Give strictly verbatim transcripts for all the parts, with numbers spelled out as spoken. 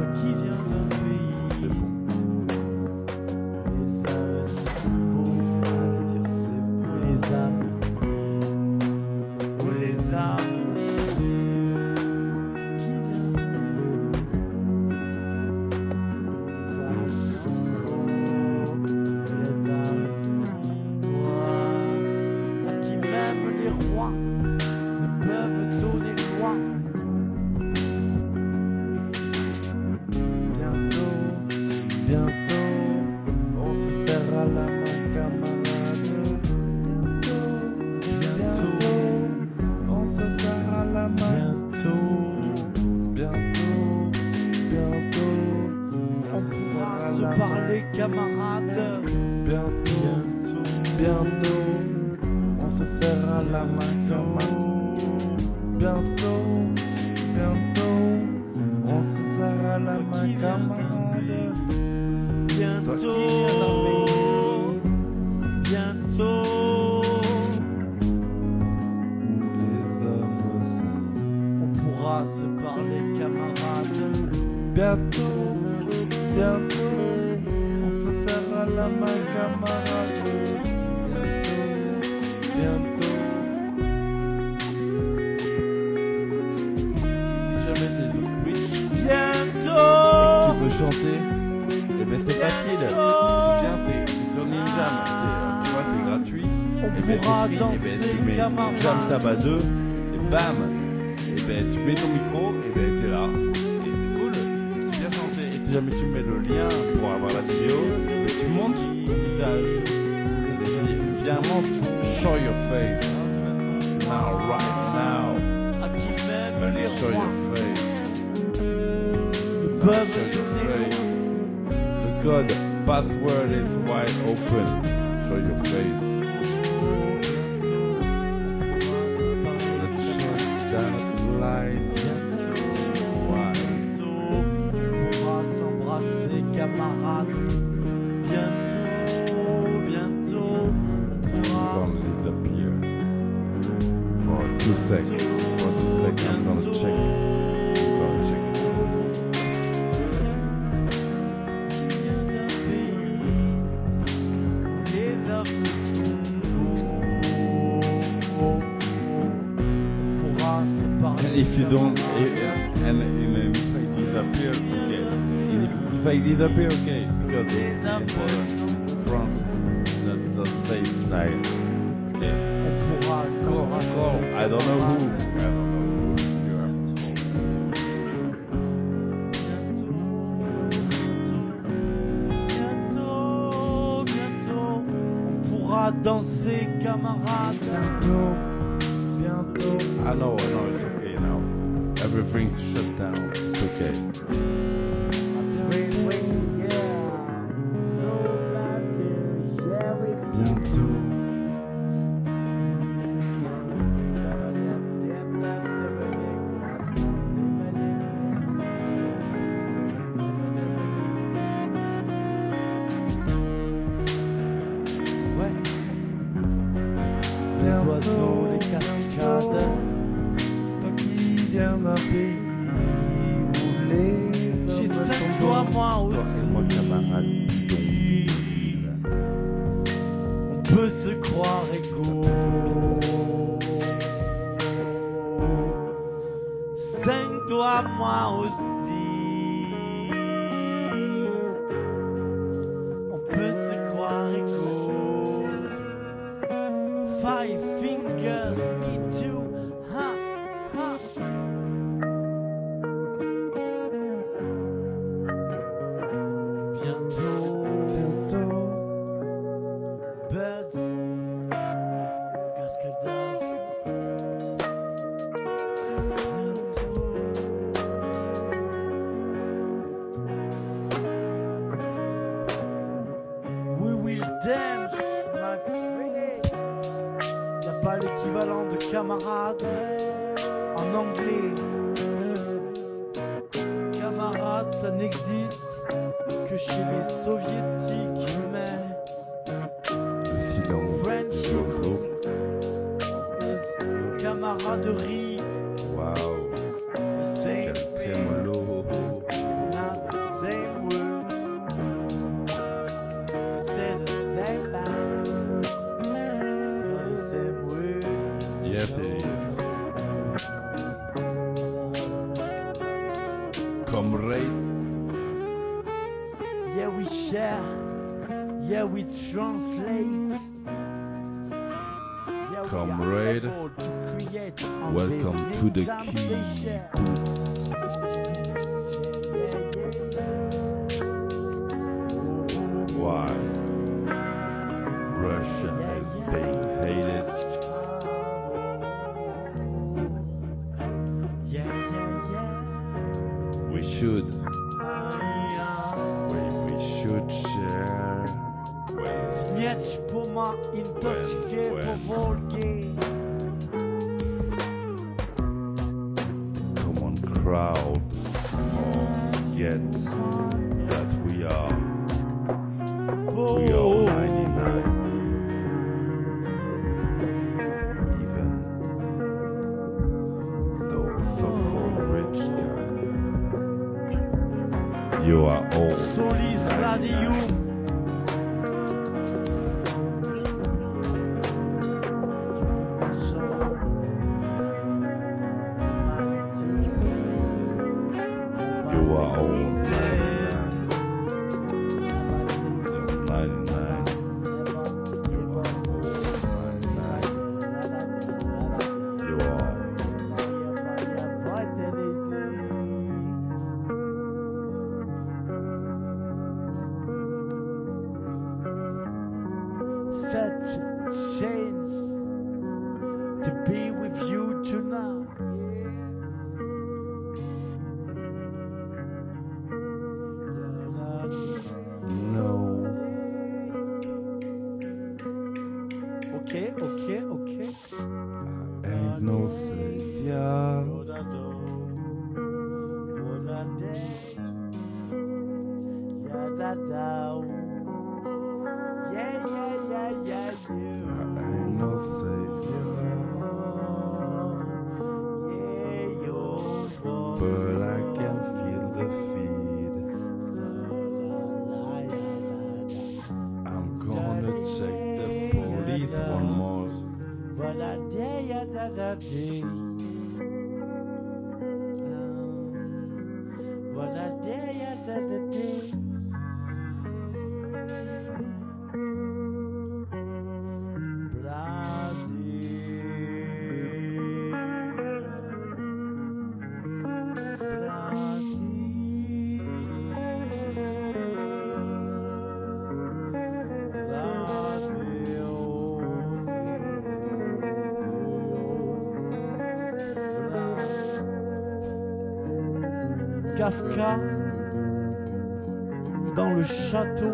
qui vient d'un pays. C'est bon. Les âmes, c'est beau. Allez dire c'est beau. Les âmes, pour les âmes. Qui vient les âmes sont beaux. Les âmes sont rois. À qui même les rois ne peuvent donner loi. Bientôt, on se serra la main, camarade. Bientôt, bientôt, on se serra la main. Bientôt, Bientôt, bientôt, on pourra se parler, camarades. Bientôt, bientôt, on se serra la main, camarade. Bientôt, bientôt, on se serra la main, camarade. Bientôt, bientôt, Les hommes sont. on pourra se parler, camarades. Bientôt, bientôt, on se serra la main, camarade. Bientôt, bientôt. Si jamais c'est sur Twitch et Bientôt, que tu veux chanter, eh ben c'est facile. Tu te souviens, c'est c'est sur Ninjam, c'est, euh, tu vois, c'est gratuit. on Et ben pourra c'est free. Et ben tu danser, mets Jam camarades. Taba deux et bam. Et ben tu mets ton micro et ben t'es là. Et c'est cool. Tu viens chanter. Et si jamais tu mets le lien pour avoir la vidéo, ben, tu montes ton visage. Et puis, viens montre, show your face. Now, right now. À qui même Let me les show rois your face. ne Show peuvent your donner face. loi. The code password is wide open. Show your face. Let's shut that light. Why? Bientôt, on pourra s'embrasser, camarades. Bientôt, bientôt, on pourra. Gonna disappear for two seconds. For two seconds, I'm gonna check. I'm gonna check. Les hommes sont beaux. On pourra se parler. And if you don't, if, and, and if I disappear, okay. And if, if I disappear, okay, because it's important. France, that's the safe side. Okay. On pourra Call, s'embrasser. call. I don't know who. I don't know who you have to call. Bientôt, bientôt, on pourra danser, camarades. Bientôt, bientôt. I know, I know, it's okay now. Everything's shut down. It's okay. Bientôt. Ouais. Les Bientôt. oiseaux, les cascades. Toi qui viens d'un pays où les J'ai hommes cinq sont doigts, bons. moi Toi aussi. et moi, camarade, bidonville. On peut se croire égaux. Cinq doigts, moi aussi. On peut se croire égaux. Five fingers into ha ha. Bientôt, Bientôt. Birds, qu'est-ce qu'elle danse? We will dance, my friend. Y'a pas l'équivalent de camarade en anglais. Camarade, ça n'existe que chez les soviétiques, mais Le silence. French Le gros. camaraderie, Waouh. c'est Quel trémolo. nada. Comme Ray. Yeah, we share. Yeah, we translate. Yeah, we Come are raid. able to create on Welcome this to the jam key. station. Why? Russia is being hated. Yeah, yeah, yeah. We should. Ah, We, we should share. Well, Snitch puma in točke well. po Volgi. come on, crowd. Forget that we are. We are ninety-nine. Even those so-called rich guys. You are all Solis Radio. You are all ninety-nine. ninety-nine. You are all ninety-nine. You are. Such chance to be with you tonight. No. Okay, okay, okay. Ain't no savior. Yeah, yeah, yeah, yeah, you. Ain't no savior. Yeah, you. But I can feel the feed. I'm gonna check the police one more. But I dare ya da da day. But I dare ya da da day. Kafka dans le château.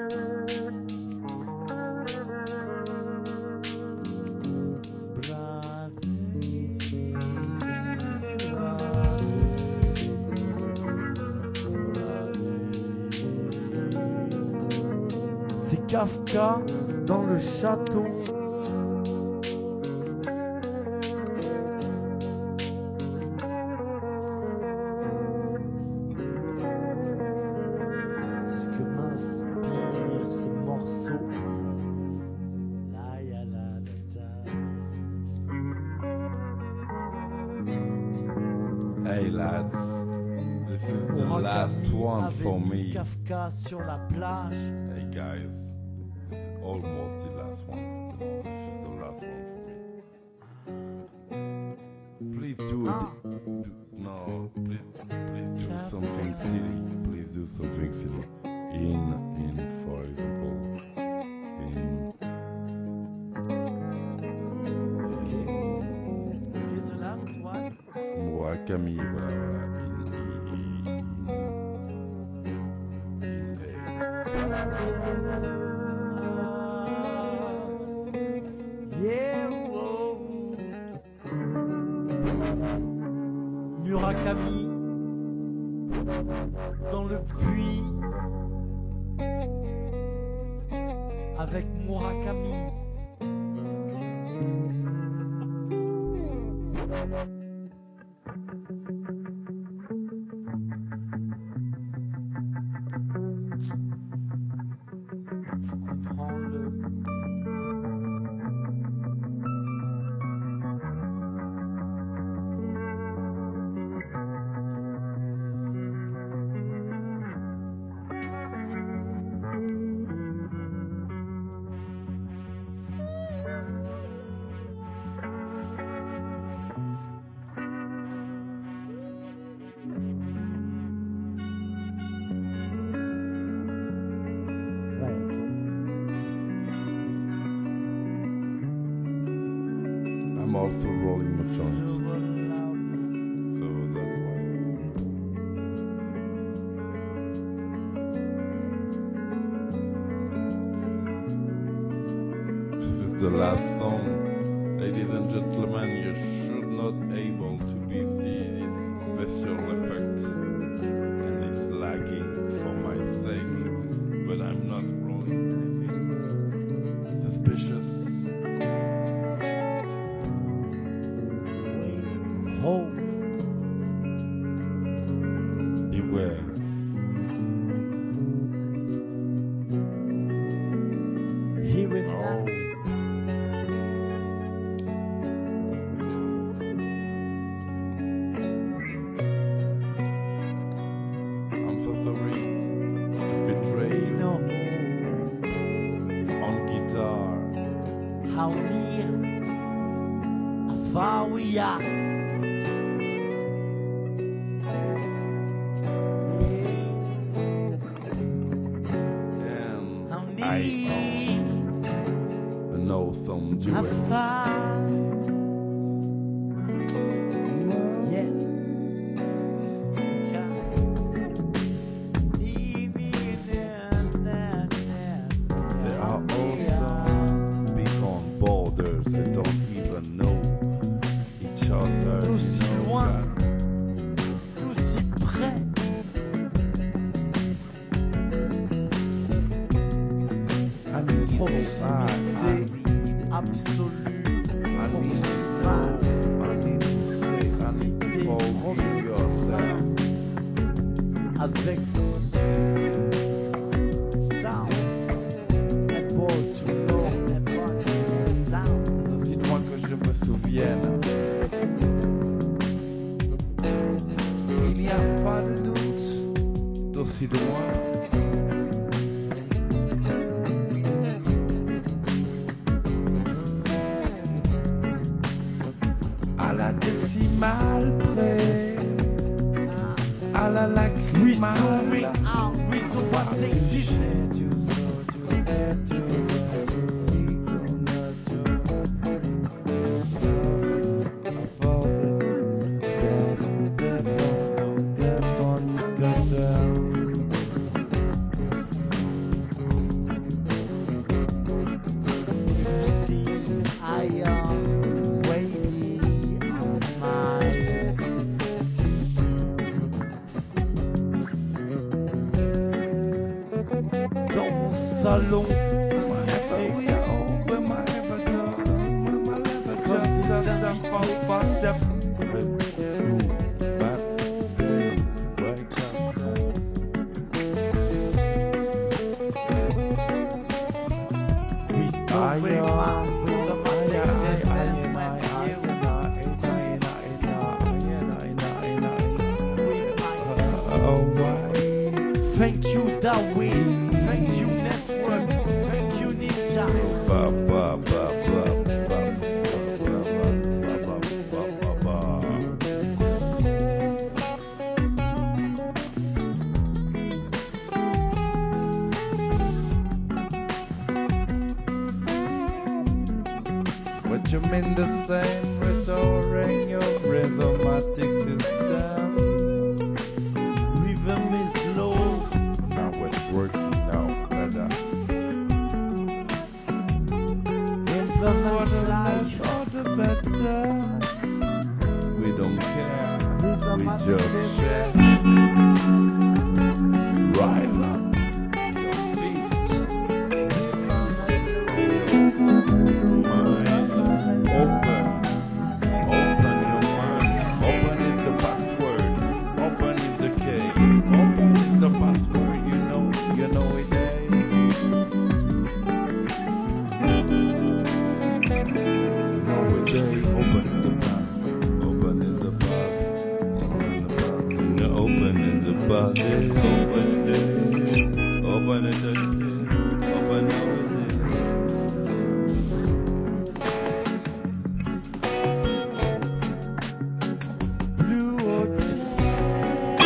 C'est Kafka dans le château. C'est ce que m'inspire ce morceau. La ya la la ta. Hey lads, this is the Murakami last one avait for mis me. Kafka sur la plage. Hey guys, it's almost the last one. No, this is the last one for me. Please do it. Ah. Do, no, please, please do something silly. Please do something silly. In, in, for example, in, in Okay, the last one. Murakami, voilà, voilà. In, in, in, in, in, Yeah, wow. Murakami dans le puits avec Murakami. the last song. Ladies and gentlemen, you should not able to be see this special effect. And it's lagging for my sake. But I'm not wrong. Suspicious. Hope. Beware. He will Oh. not. I'm so sorry to betray We you know on guitar. how near, how far we are. And How I near, know some how duets. far. Yes. There are also beyond borders that don't even know each other. Nous si you know loin. that. Nous si près. Proximité absolue. Proximale. Proximité proximale. Avec sound. Able to know about sound. Aussi loin que je me souvienne, il n'y a pas de doute, d'aussi loin. À la décimale près, à la We lacrymale. story out with what exists. See, I am waiting on my dans mon salon. We story out with what exists and when you Thank you, Darwin. Thank you, Network. Thank you, Ninja. Ba, ba, ba, ba, ba, ba, ba, ba, ba, ba. What you mean the same, restoring your rhythmatic system? Rhythm is low. Now it's working now, better. Implement life. For the better. We don't care. We just share. Rise up your feet. Mind open. Open your mind. Open is the password. Open is the key. Open is the password. You know, you know it. Eh? Know it. Eh? Open is the path. Open is the path. Open the path. You know, open is the path. Open it. Open it. Open it. Blue Hotel.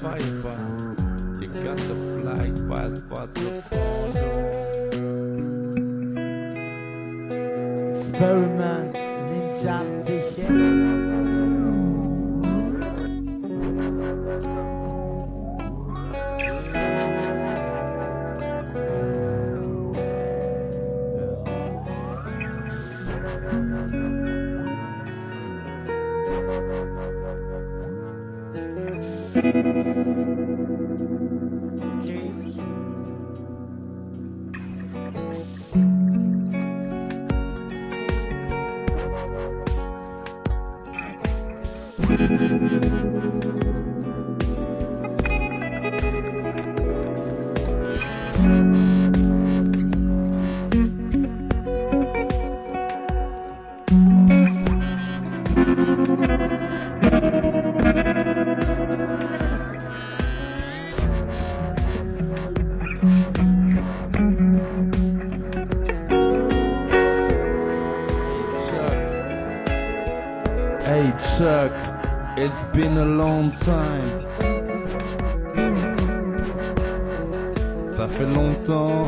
firebar. You got the flight, but what the Experiment, ninja, sicher. Hey Chuck, it's been a long time. Ça fait longtemps.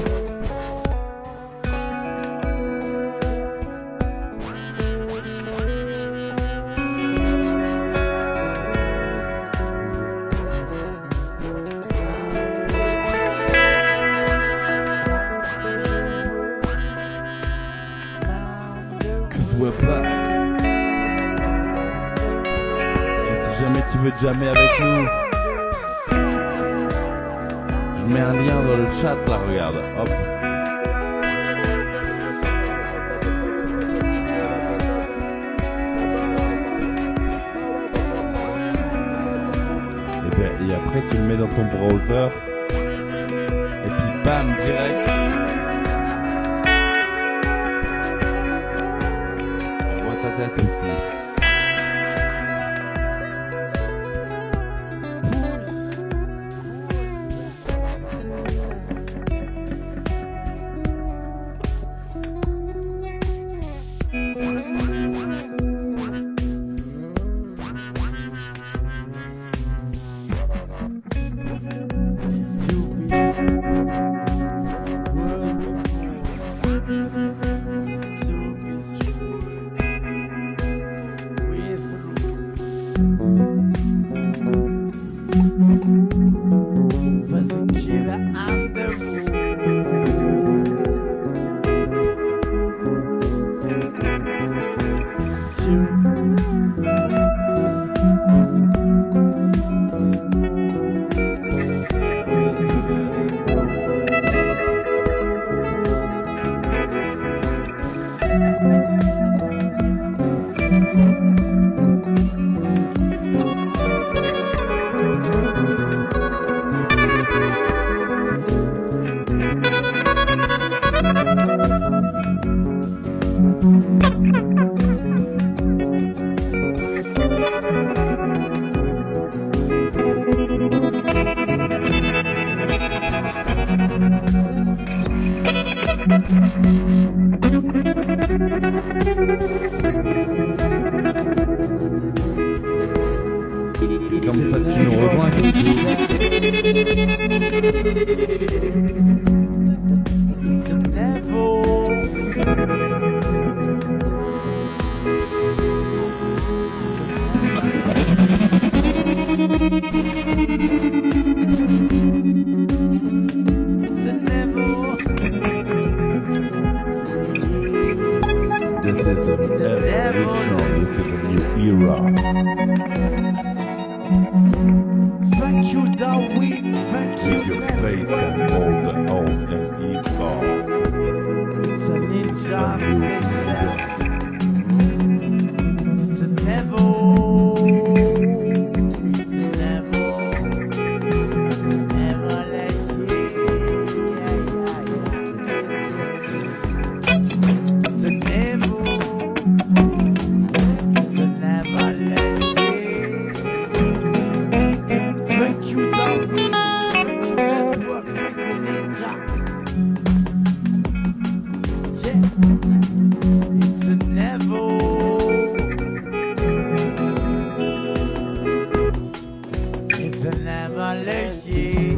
Cause we're back. Jamais tu veux jamais avec nous, je mets un lien dans le chat là, regarde, hop. Et, ben, et après tu le mets dans ton browser et puis bam, direct. On voit ta tête aussi. Comme ça tu nous rejoins, c'est tout. This is an evolution, this is a new era. Thank you, Darwin. Thank you. With your face and all the O's and E's are. It's a ninja session. It's a devil. It's a devil. Never let you. It's a devil. It's a never let you. Thank you, Darwin. Thank you, network. Thank you, ninja. Yeah. It's a devil. It's a se lève le ciel.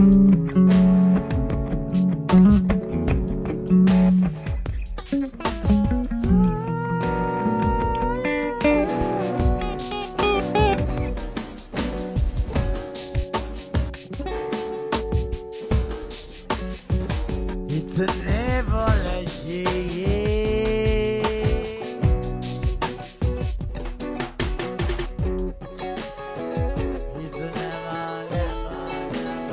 It's never like you. It's never, never,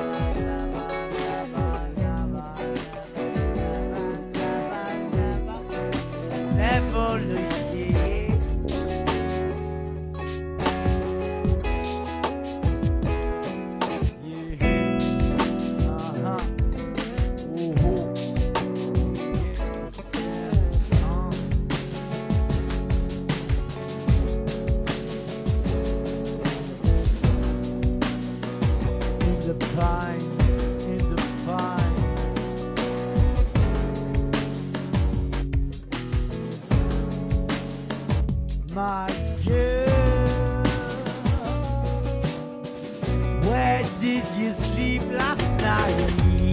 never, never, never, never, never like you. Yeah. Uh-huh. Ooh-hoo. In the pines, in the pines, my girl, where did you sleep last night?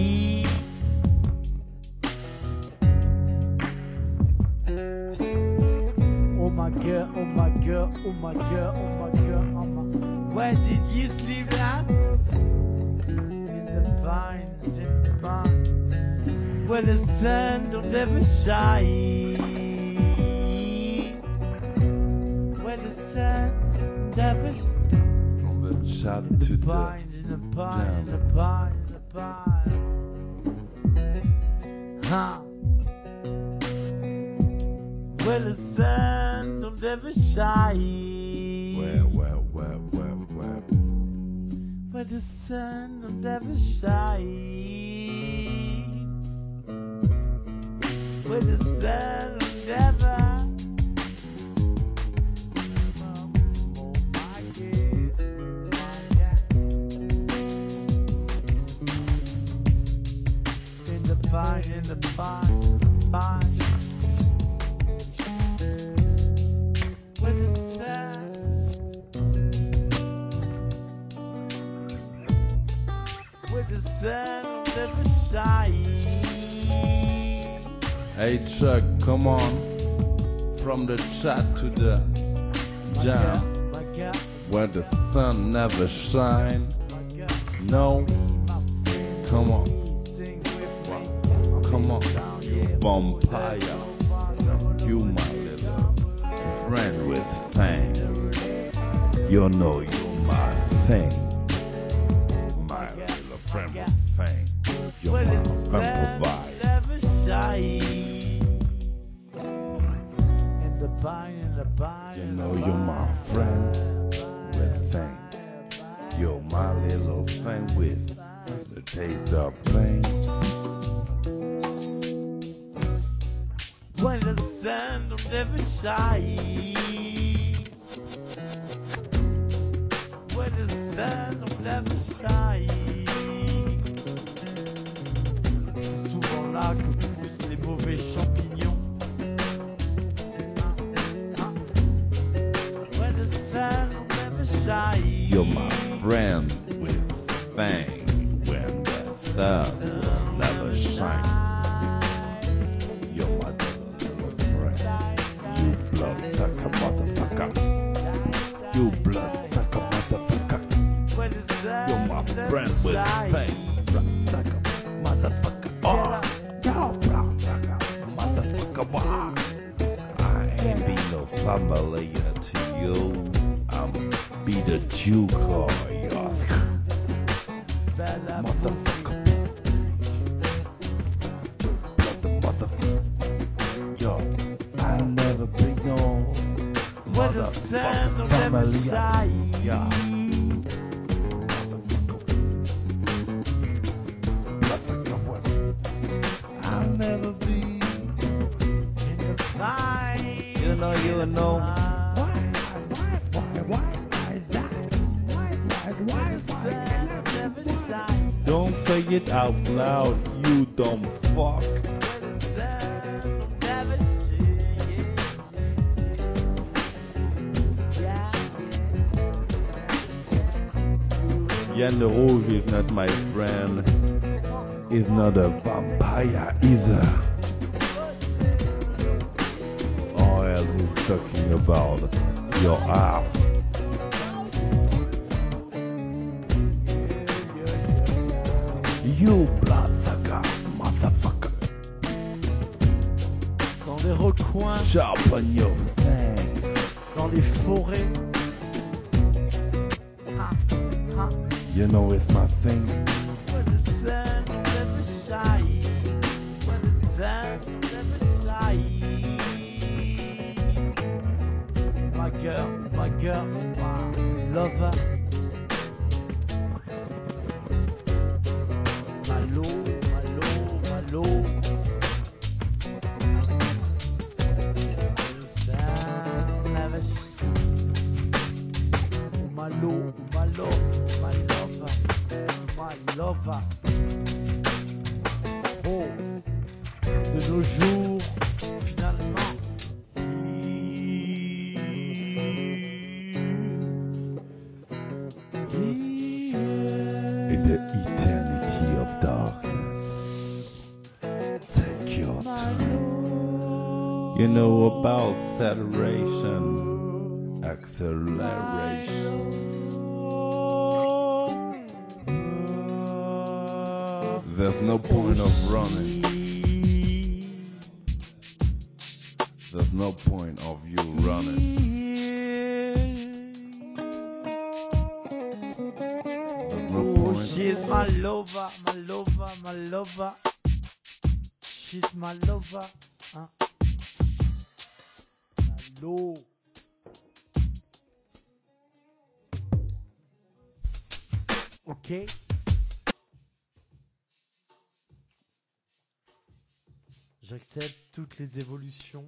Oh my girl, oh my girl, oh my girl, oh my girl, oh my. Where did you sleep last? In the pines, in the pines, where the sun don't ever shine. Where the sun never shine. From the chat to the Pines, in the pines, in jam. the pines, in the pines. Huh. Where the sun don't ever shine. Where, where, where, where, where? Where the sun don't ever shine. Where the sun don't ever. Oh my God, my God. In the pine, in the pine, pine. Where the sun, where the sun will never shine. Hey Chuck, come on. From the chat to the My jam. girl, my girl, Where the sun never shine. my girl, No, my friend, come on, sing with me. come on. Down, You yeah. vampire. You my little friend with fame. You know you my thing. My little friend with fame. You Where my the friend sun provide. never shine. In the pine, in the pine, You in know the you're my pine, friend pine, with pine, fame. pine. You're my little friend with the taste of pain. When the sun don't ever shine. When the sun don't ever shine. C'est souvent là que poussent les mauvais champignons. When the sun don't ever shine. You're my friend with fame when the sun will never shine. You're my little friend. You bloodsucker motherfucker. You bloodsucker motherfucker. When the sun You're my don't friend ever with shine. fame. Bloodsucker motherfucker. Oh, yo, bloodsucker motherfucker. Wow. I ain't be no familiar to you. I'm be the Duke or your Bella motherfucker. Brother, motherfucker. Yo, I'll never be no When the sun motherfucking don't ever family. shine. Yeah. Motherfucker. I'll never be. In the pine. You know, you know. Why? Why, why, why, why is that? Why, why, why, When the sun don't ever shine. Don't say it out loud, you dumb fuck. When the sun don't ever shine. Yeah, yeah. Yann le Rouge is not my friend. He's not a vampire either. All else is talking about your ass. You bloodsucker, motherfucker. Dans les recoins, Sharpen your thing. dans les forêts. Ha, ha. You know it's my thing. When the sun never shines, when the sun never shines. My girl, my girl, my lover. Malo, malo, malo. The sun never shines. Malo, malo, my lover. My lover. Oh, de nos jours, finalement. In the eternity of darkness, take your time. You know about acceleration, acceleration. There's no point of running. There's no point of you running. There's no Oh, point. she's my lover, my lover, my lover. She's my lover. Hein? Malo. Ok. J'accepte toutes les évolutions.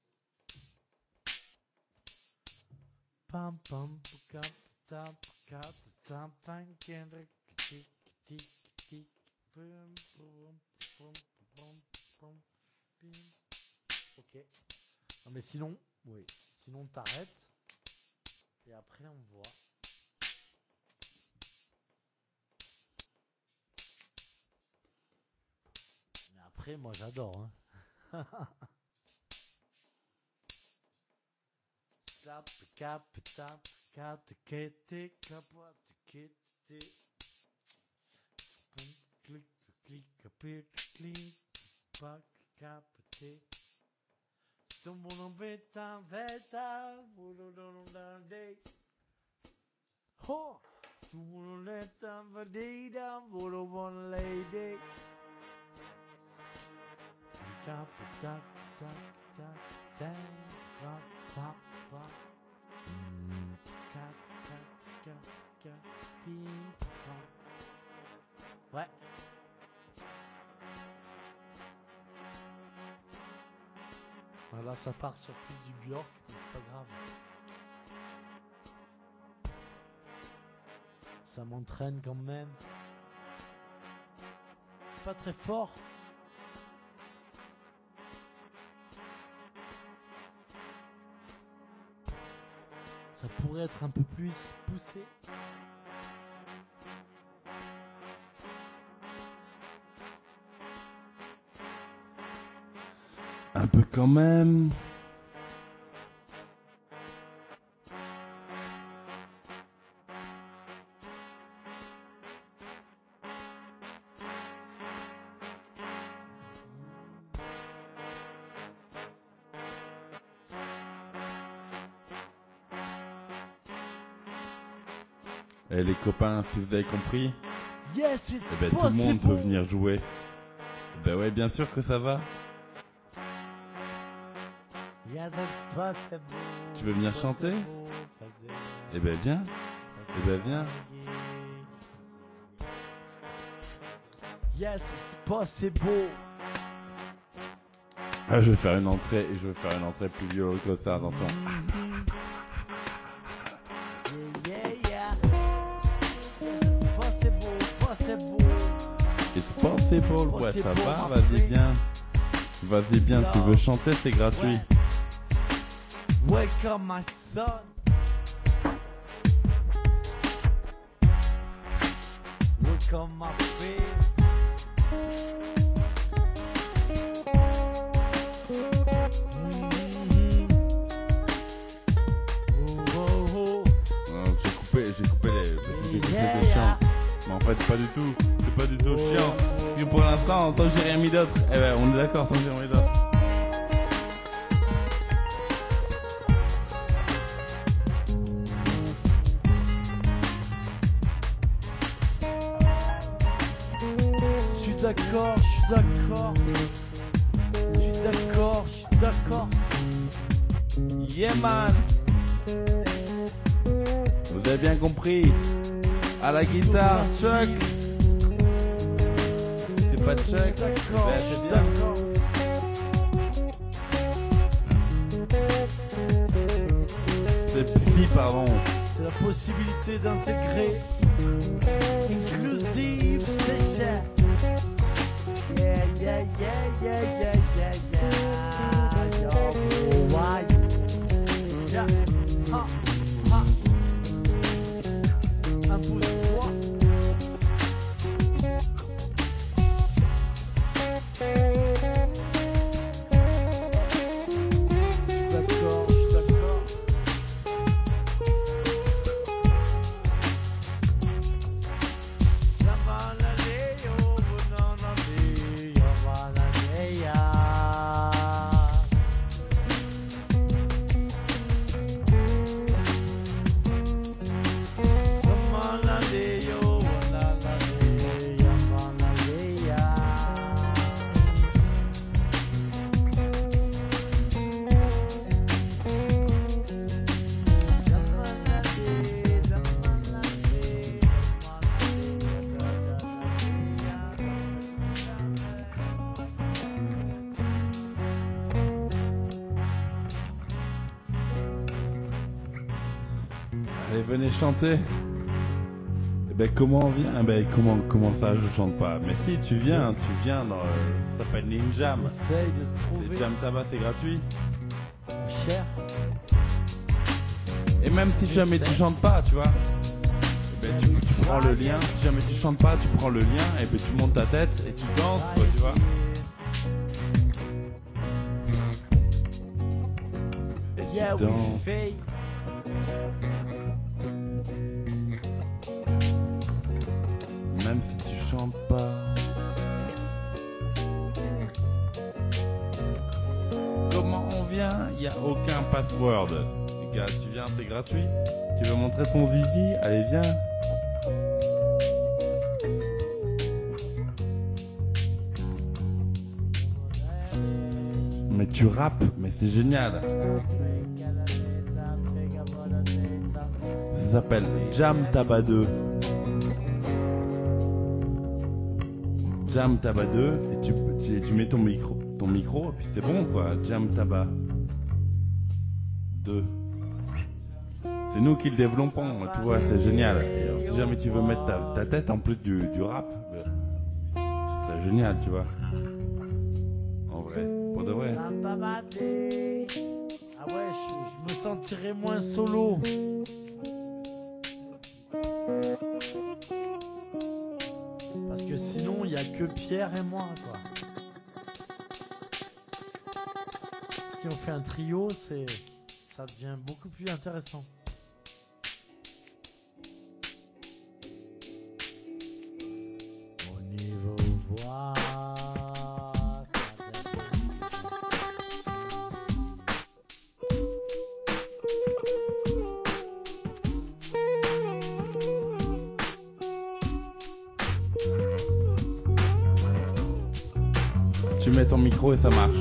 Pam pam cap tap cap tap pam kendrick tic tic tic pum pum pum pum pum pim. Ok. Non mais sinon, oui. Sinon t'arrêtes et après on voit. Mais après moi j'adore. Hein. Tap, cap, tap, cap, kete, capote, kete. Clic, clic, capit, clic, pack, cap, te. Someone beta, beta, day. Oh, someone let them a day down, one lady. Cap, tap, tap, tap, tap, tap, tap, tap. Cat, cat, cat, cat, ping, pong. Ouais. Là, ça part sur plus du Björk, mais c'est pas grave. Ça m'entraîne quand même. Pas très fort. Ça pourrait être un peu plus poussé. Un peu quand même. Et les copains, si vous avez compris, Yes, it's eh ben, tout le possible. monde peut venir jouer. Eh ben ouais, bien sûr que ça va. Yes, it's possible. Tu veux venir chanter? Eh ben viens. Eh ben viens. Yes, it's possible. Ah, je vais faire une entrée et je vais faire une entrée plus violente que ça, attention. Yeah, yeah, yeah. It's possible, possible. It's possible, ouais, ça va, vas-y bien. Vas-y bien, tu veux chanter, c'est gratuit. Welcome my son. comme m'a fait. Mm-hmm. Oh, oh, oh. Non, j'ai coupé, j'ai coupé les. Parce que j'ai dit que Yeah, c'était yeah. chiant. Mais en fait, pas du tout. C'est pas du tout chiant. Parce que pour l'instant, tant que j'ai rien mis d'autre, eh ben, on est d'accord, tant que j'ai rien mis d'autre. Je suis d'accord, je suis d'accord. Je suis d'accord, je suis d'accord. Yeah, man. Vous avez bien compris. À la guitare, Chuck. Si c'est pas Chuck, D'accord, ben, je c'est suis bien. d'accord. C'est Psy, pardon. C'est la possibilité d'intégrer Inclusive Session. Yeah, yeah, yeah, yeah, yeah, yeah, yeah. Yo, oh, why? Yeah, ha, ha. Impose-toi. Je suis d'accord, je suis d'accord. Allez, venez chanter. Eh ben, comment on vient? Eh ben, comment, comment ça, je chante pas? Mais si, tu viens, tu viens dans. euh, ça s'appelle Ninjam. Essaye de se trouver C'est Jam Tabac, c'est gratuit. cher. Et même si jamais tu chantes pas, tu vois, eh ben, tu, tu prends le lien. Si jamais tu chantes pas, tu prends le lien et puis tu montes ta tête et tu danses, quoi, tu vois. Et tu Yeah, we danses. fake. Même si tu chantes pas. Comment on vient? Il n'y a aucun password. Les gars, tu viens, c'est gratuit. Tu veux montrer ton zizi? Allez, viens. Mais tu rappes, mais c'est génial. Ça s'appelle Jam Tabac deux. Jam Tabac deux et tu, tu, tu mets ton micro, ton micro et puis c'est bon quoi. Jam Tabac deux. C'est nous qui le développons, tu vois, c'est génial. Et alors, si jamais tu veux mettre ta, ta tête en plus du, du rap, ben, ce serait génial, tu vois. En vrai, pour de vrai. Ah ouais, je, je me sentirais moins solo. Parce que sinon, il n'y a que Pierre et moi, quoi. Si on fait un trio, c'est, ça devient beaucoup plus intéressant. Au niveau voix, Tu mets ton micro et ça marche.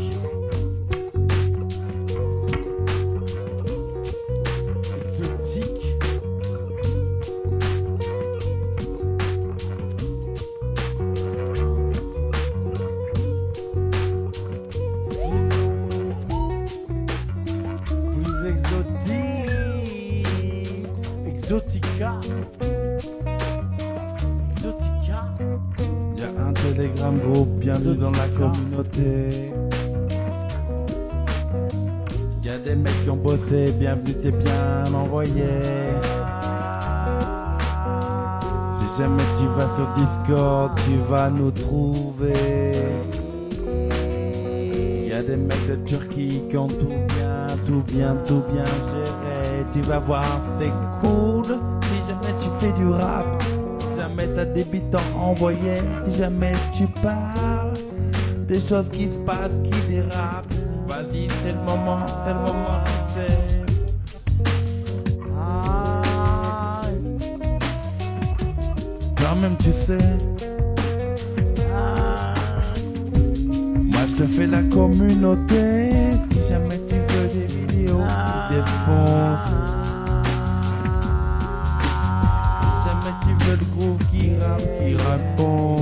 exotique. Plus exotique. Exotica. Exotica. Il y a un télégramme groupe, bienvenue dans la communauté. Il y a des mecs qui ont bossé, bienvenue, t'es bien envoyé. C'est jamais tu vas sur Discord, tu vas nous trouver. Y'a des mecs de Turquie qui ont tout bien, tout bien, tout bien géré. Tu vas voir, c'est cool. Si jamais tu fais du rap, si jamais t'as des beats à envoyer, si jamais tu parles des choses qui se passent, qui dérapent, vas-y, c'est le moment, c'est le moment, c'est. Toi-même tu sais, moi je te fais la communauté. Si jamais tu veux des vidéos, tu défonces. Si jamais tu veux le groove qui rappe, qui répond.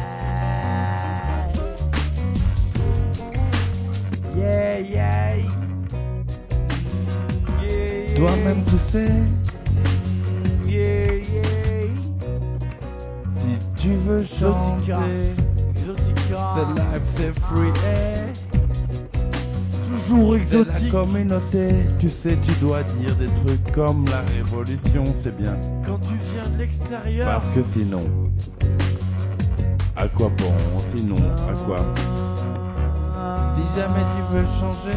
Yeah, yeah. Yeah, Toi-même tu sais, yeah, yeah. si tu veux chanter, Exotica. c'est live, c'est free. Hey. Toujours C'est la exotique. communauté, tu sais, tu dois dire des trucs comme la révolution, c'est bien. Quand tu viens de l'extérieur. Parce que sinon, à quoi bon? Sinon, à quoi? Si jamais tu veux changer,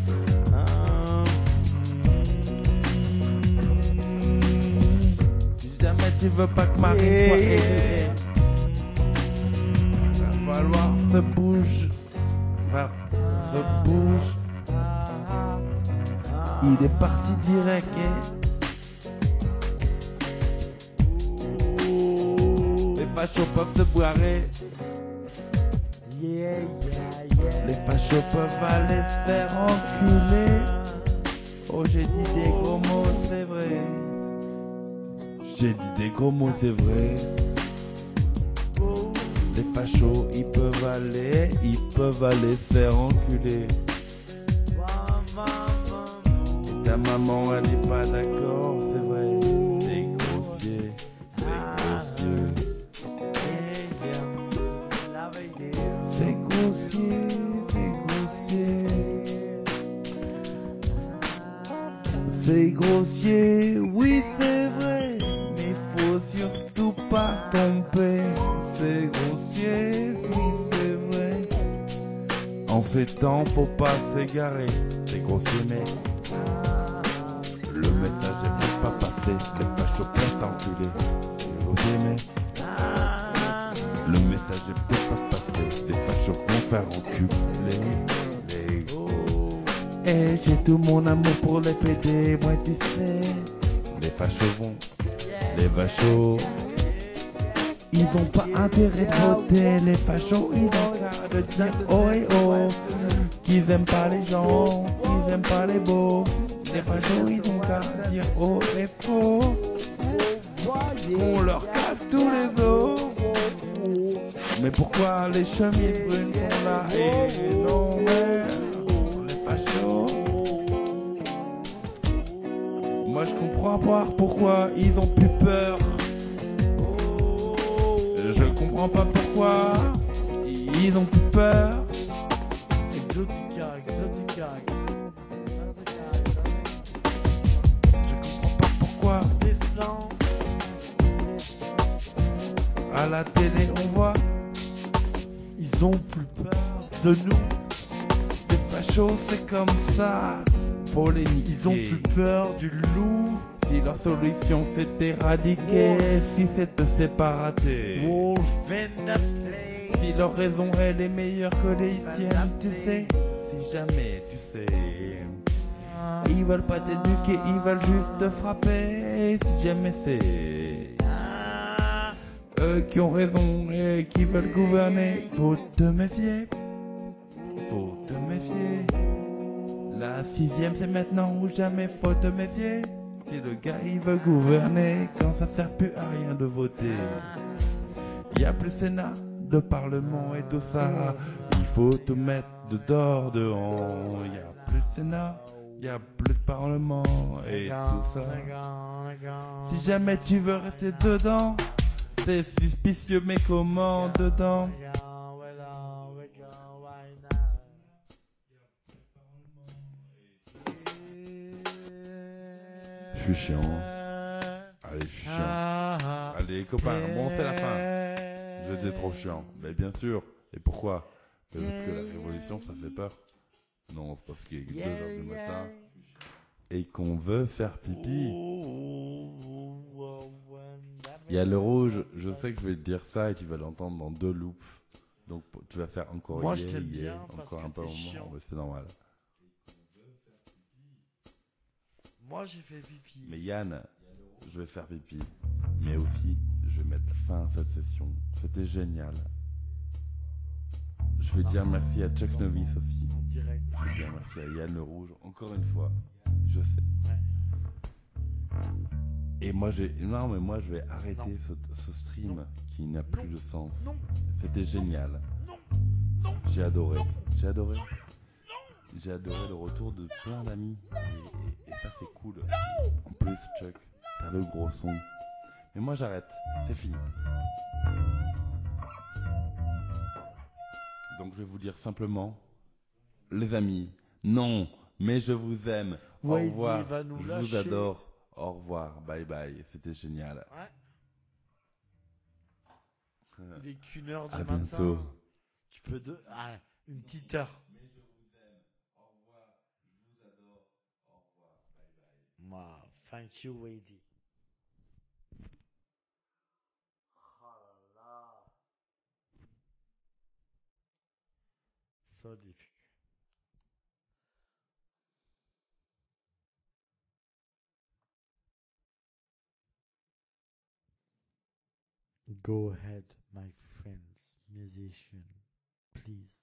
si jamais tu veux pas que Marine soit élevée, va falloir se bouge, va se bouge. Il est parti direct et les fachos peuvent se boirer. Yeah, yeah, yeah. Les fachos peuvent aller se faire enculer. Oh, j'ai dit des gros mots, c'est vrai. J'ai dit des gros mots, c'est vrai. Les fachos, ils peuvent aller, ils peuvent aller se faire enculer. Et ta maman, elle n'est pas d'accord, c'est vrai. C'est grossier, c'est grossier. C'est grossier, c'est grossier. C'est grossier, oui c'est vrai, mais faut surtout pas se tromper. C'est grossier, oui c'est vrai. En ces temps, faut pas s'égarer. C'est grossier, mais le message est peut pas passé. Les fachos peuvent s'enculer. C'est grossier, mais le message est peut pas passé. Les fachos vont faire enculer. Les gros. Et j'ai tout mon amour pour les pédés, moi tu sais. Les fachos vont, les fachos. Ils ont pas intérêt de voter, les fachos, ils ont qu'à de dire oh et oh. Qu'ils aiment pas les gens, qu'ils aiment pas les beaux. Les fachos, ils ont qu'à dire oh et faux. On leur casse tous les os. Mais pourquoi les chemises brunes sont là et non mais les fachos? Moi je comprends pas pourquoi ils ont plus peur. Je comprends pas pourquoi ils ont plus peur. Exotica, exotica. Je comprends pas pourquoi. Descends. À la télé on voit, Ils ont plus peur de nous. les fachos c'est comme ça. Faut les niquer. Ils ont plus peur du loup. Si leur solution c'est éradiquer, si c'est de séparer. Wolf in the place. Si leur raison elle est meilleure que les tiennes, tu sais. Si jamais tu sais. Ils veulent pas t'éduquer, ils veulent juste te frapper. Si jamais c'est eux qui ont raison et qui veulent gouverner, faut te méfier. Faut te méfier. La sixième c'est maintenant ou jamais, faut te méfier. Si le gars il veut gouverner, quand ça sert plus à rien de voter. Y a plus Sénat, de Parlement et tout ça. Il faut te mettre dehors, dehors. Y a plus Sénat, y a plus de Parlement et tout ça. Si jamais tu veux rester dedans, c'est suspicieux mais comment dedans? Je suis chiant. Allez, je suis chiant. Ah, ah, Allez, copains, bon, c'est la fin. J'étais trop chiant. Mais bien sûr. Et pourquoi? Mais parce que la révolution, ça fait peur. Non, c'est parce qu'il est deux heures du matin et qu'on veut faire pipi. Il y a le rouge, je sais que je vais te dire ça et tu vas l'entendre dans deux loops. Donc tu vas faire encore Moi, yeah, je t'aime yeah, bien parce encore que un peu t'es au chiant. moment, mais c'est normal. Moi, j'ai fait pipi. Mais Yann, je vais faire pipi. Mais aussi, je vais mettre fin à cette session. C'était génial. Je vais dire merci à Chuck Novice aussi. En direct. Je vais dire merci à Yann le Rouge, encore une fois. Je sais. Ouais. Et moi, j'ai. Non, mais moi, je vais arrêter Non. ce, ce stream Non. qui n'a plus Non. de sens. Non. C'était génial. Non. Non. J'ai adoré. Non. J'ai adoré. J'ai adoré le retour de plein d'amis. Et, et- et ça, c'est cool. En plus, Chuck, t'as le gros son. Mais moi, j'arrête. C'est fini. Donc, je vais vous dire simplement, les amis, non, mais je vous aime. Au Ouais, il dit, revoir. il va nous Je vous lâcher. adore. Au revoir. Bye bye. C'était génial. Ouais. Il est qu'une heure du À matin. bientôt. Tu peux de... Ah, une petite heure. Wow, thank you, Wady. Oh là là. So difficult. Go ahead, my friends, musician, please.